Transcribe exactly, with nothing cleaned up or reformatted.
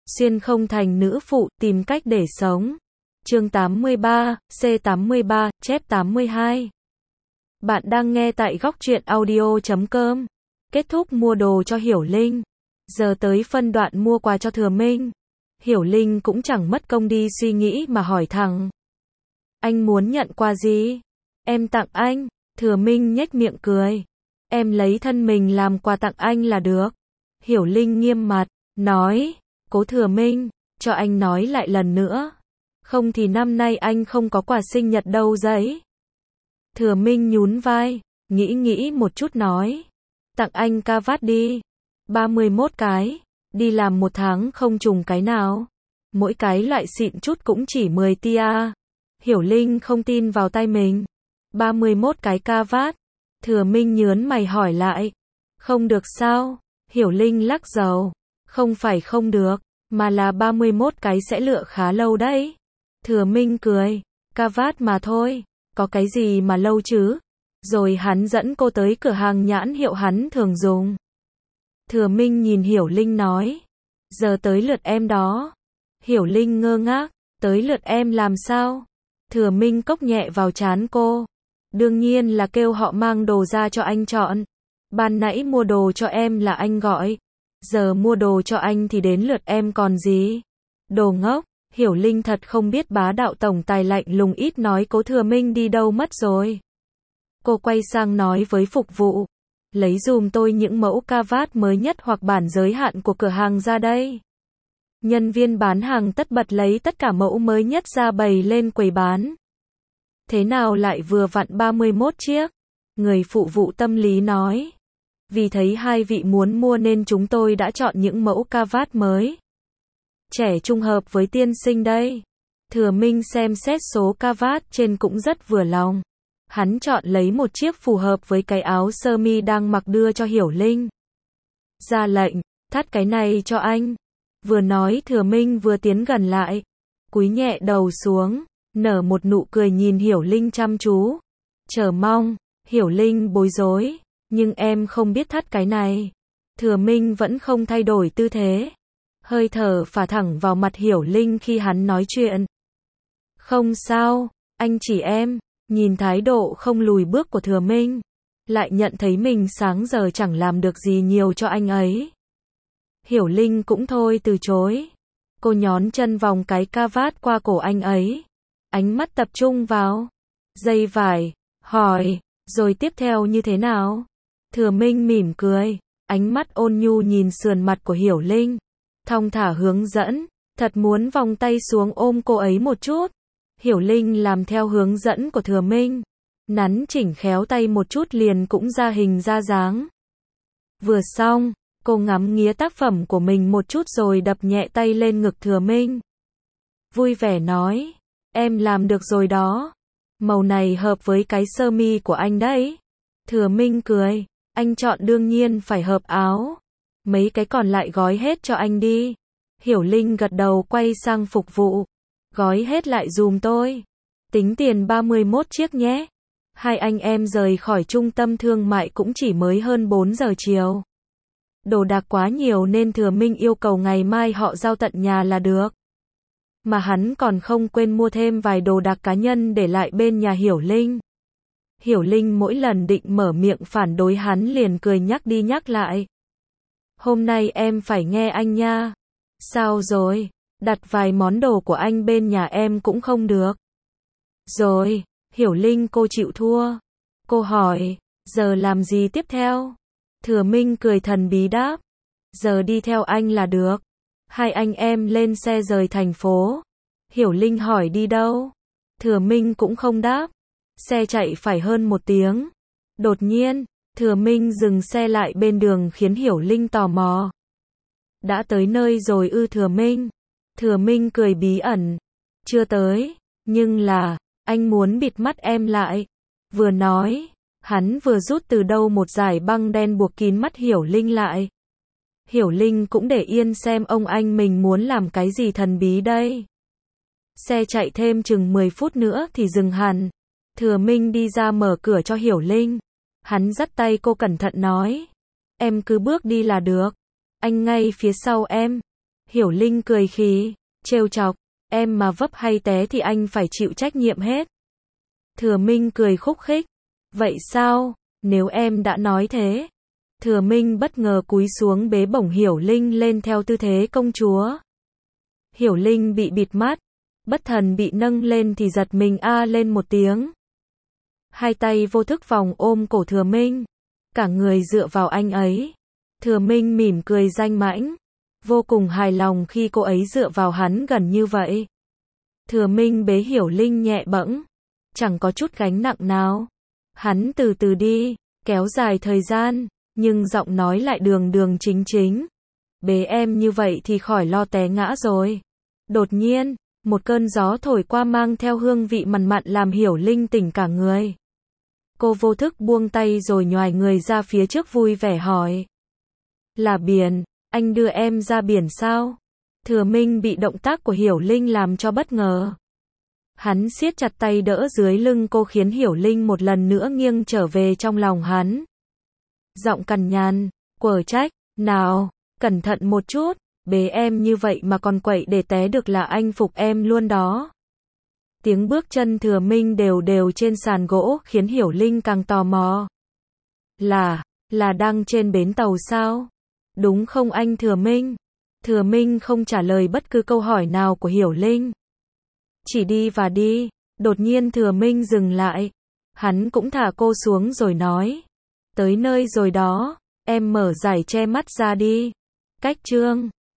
Xuyên không thành nữ phụ, tìm cách để sống. Chương tám mươi ba, C tám mươi ba, chép tám mươi hai. Bạn đang nghe tại góc truyện audio chấm com. Kết thúc mua đồ cho Hiểu Linh. Giờ tới phân đoạn mua quà cho Thừa Minh. Hiểu Linh cũng chẳng mất công đi suy nghĩ mà hỏi thẳng. Anh muốn nhận quà gì? Em tặng anh. Thừa Minh nhếch miệng cười. Em lấy thân mình làm quà tặng anh là được. Hiểu Linh nghiêm mặt, nói. Cố Thừa Minh, cho anh nói lại lần nữa. Không thì năm nay anh không có quà sinh nhật đâu giấy. Thừa Minh nhún vai, nghĩ nghĩ một chút nói. Tặng anh ca vát đi. ba mươi mốt cái. Đi làm một tháng không trùng cái nào. Mỗi cái loại xịn chút cũng chỉ mười tia. Hiểu Linh không tin vào tay mình. ba mươi mốt cái ca vát. Thừa Minh nhớn mày hỏi lại. Không được sao? Hiểu Linh lắc đầu. Không phải không được, mà là ba mươi mốt cái sẽ lựa khá lâu đấy. Thừa Minh cười. Ca vát mà thôi, có cái gì mà lâu chứ? Rồi hắn dẫn cô tới cửa hàng nhãn hiệu hắn thường dùng. Thừa Minh nhìn Hiểu Linh nói. Giờ tới lượt em đó. Hiểu Linh ngơ ngác. Tới lượt em làm sao? Thừa Minh cốc nhẹ vào trán cô. Đương nhiên là kêu họ mang đồ ra cho anh chọn. Ban nãy mua đồ cho em là anh gọi. Giờ mua đồ cho anh thì đến lượt em còn gì? Đồ ngốc. Hiểu Linh thật không biết bá đạo tổng tài lạnh lùng ít nói Cố Thừa Minh đi đâu mất rồi. Cô quay sang nói với phục vụ. Lấy dùm tôi những mẫu ca vát mới nhất hoặc bản giới hạn của cửa hàng ra đây. Nhân viên bán hàng tất bật lấy tất cả mẫu mới nhất ra bày lên quầy bán. Thế nào lại vừa vặn ba mươi mốt chiếc? Người phụ vụ tâm lý nói. Vì thấy hai vị muốn mua nên chúng tôi đã chọn những mẫu ca vát mới. Trẻ trung hợp với tiên sinh đây. Thừa Minh xem xét số ca vát trên cũng rất vừa lòng. Hắn chọn lấy một chiếc phù hợp với cái áo sơ mi đang mặc đưa cho Hiểu Linh. Ra lệnh, thắt cái này cho anh. Vừa nói Thừa Minh vừa tiến gần lại. Cúi nhẹ đầu xuống, nở một nụ cười nhìn Hiểu Linh chăm chú. Chờ mong. Hiểu Linh bối rối. Nhưng em không biết thắt cái này. Thừa Minh vẫn không thay đổi tư thế. Hơi thở phả thẳng vào mặt Hiểu Linh khi hắn nói chuyện. Không sao, anh chỉ em. Nhìn thái độ không lùi bước của Thừa Minh. Lại nhận thấy mình sáng giờ chẳng làm được gì nhiều cho anh ấy. Hiểu Linh cũng thôi từ chối. Cô nhón chân vòng cái ca vát qua cổ anh ấy. Ánh mắt tập trung vào dây vải, hỏi, rồi tiếp theo như thế nào? Thừa Minh mỉm cười, ánh mắt ôn nhu nhìn sườn mặt của Hiểu Linh. Thong thả hướng dẫn, thật muốn vòng tay xuống ôm cô ấy một chút. Hiểu Linh làm theo hướng dẫn của Thừa Minh. Nắn chỉnh khéo tay một chút liền cũng ra hình ra dáng. Vừa xong, cô ngắm nghía tác phẩm của mình một chút rồi đập nhẹ tay lên ngực Thừa Minh. Vui vẻ nói, em làm được rồi đó. Màu này hợp với cái sơ mi của anh đấy. Thừa Minh cười, anh chọn đương nhiên phải hợp áo. Mấy cái còn lại gói hết cho anh đi. Hiểu Linh gật đầu quay sang phục vụ. Gói hết lại dùm tôi. Tính tiền ba mươi mốt chiếc nhé. Hai anh em rời khỏi trung tâm thương mại cũng chỉ mới hơn bốn giờ chiều. Đồ đạc quá nhiều nên Thừa Minh yêu cầu ngày mai họ giao tận nhà là được. Mà hắn còn không quên mua thêm vài đồ đạc cá nhân để lại bên nhà Hiểu Linh. Hiểu Linh mỗi lần định mở miệng phản đối hắn liền cười nhắc đi nhắc lại. Hôm nay em phải nghe anh nha. Sao rồi? Đặt vài món đồ của anh bên nhà em cũng không được. Rồi, Hiểu Linh cô chịu thua. Cô hỏi, giờ làm gì tiếp theo? Thừa Minh cười thần bí đáp. Giờ đi theo anh là được. Hai anh em lên xe rời thành phố. Hiểu Linh hỏi đi đâu? Thừa Minh cũng không đáp. Xe chạy phải hơn một tiếng. Đột nhiên, Thừa Minh dừng xe lại bên đường khiến Hiểu Linh tò mò. Đã tới nơi rồi ư Thừa Minh? Thừa Minh cười bí ẩn. Chưa tới, nhưng là, anh muốn bịt mắt em lại. Vừa nói, hắn vừa rút từ đâu một dải băng đen buộc kín mắt Hiểu Linh lại. Hiểu Linh cũng để yên xem ông anh mình muốn làm cái gì thần bí đây. Xe chạy thêm chừng mười phút nữa thì dừng hẳn. Thừa Minh đi ra mở cửa cho Hiểu Linh. Hắn dắt tay cô cẩn thận nói. Em cứ bước đi là được. Anh ngay phía sau em. Hiểu Linh cười khí, trêu chọc, em mà vấp hay té thì anh phải chịu trách nhiệm hết. Thừa Minh cười khúc khích, vậy sao, nếu em đã nói thế. Thừa Minh bất ngờ cúi xuống bế bổng Hiểu Linh lên theo tư thế công chúa. Hiểu Linh bị bịt mắt, bất thần bị nâng lên thì giật mình a lên một tiếng. Hai tay vô thức vòng ôm cổ Thừa Minh, cả người dựa vào anh ấy. Thừa Minh mỉm cười danh mãnh, vô cùng hài lòng khi cô ấy dựa vào hắn gần như vậy. Thừa Minh bế Hiểu Linh nhẹ bẫng, chẳng có chút gánh nặng nào. Hắn từ từ đi, kéo dài thời gian, nhưng giọng nói lại đường đường chính chính. Bế em như vậy thì khỏi lo té ngã rồi. Đột nhiên, một cơn gió thổi qua mang theo hương vị mặn mặn làm Hiểu Linh tỉnh cả người. Cô vô thức buông tay rồi nhoài người ra phía trước vui vẻ hỏi. Là biển, anh đưa em ra biển sao? Thừa Minh bị động tác của Hiểu Linh làm cho bất ngờ. Hắn siết chặt tay đỡ dưới lưng cô khiến Hiểu Linh một lần nữa nghiêng trở về trong lòng hắn. Giọng cằn nhằn, quở trách, nào, cẩn thận một chút, bế em như vậy mà còn quậy để té được là anh phục em luôn đó. Tiếng bước chân Thừa Minh đều đều trên sàn gỗ khiến Hiểu Linh càng tò mò. Là, là đang trên bến tàu sao? Đúng không anh Thừa Minh? Thừa Minh không trả lời bất cứ câu hỏi nào của Hiểu Linh. Chỉ đi và đi, đột nhiên Thừa Minh dừng lại. Hắn cũng thả cô xuống rồi nói. Tới nơi rồi đó, em mở giải che mắt ra đi. Cách chương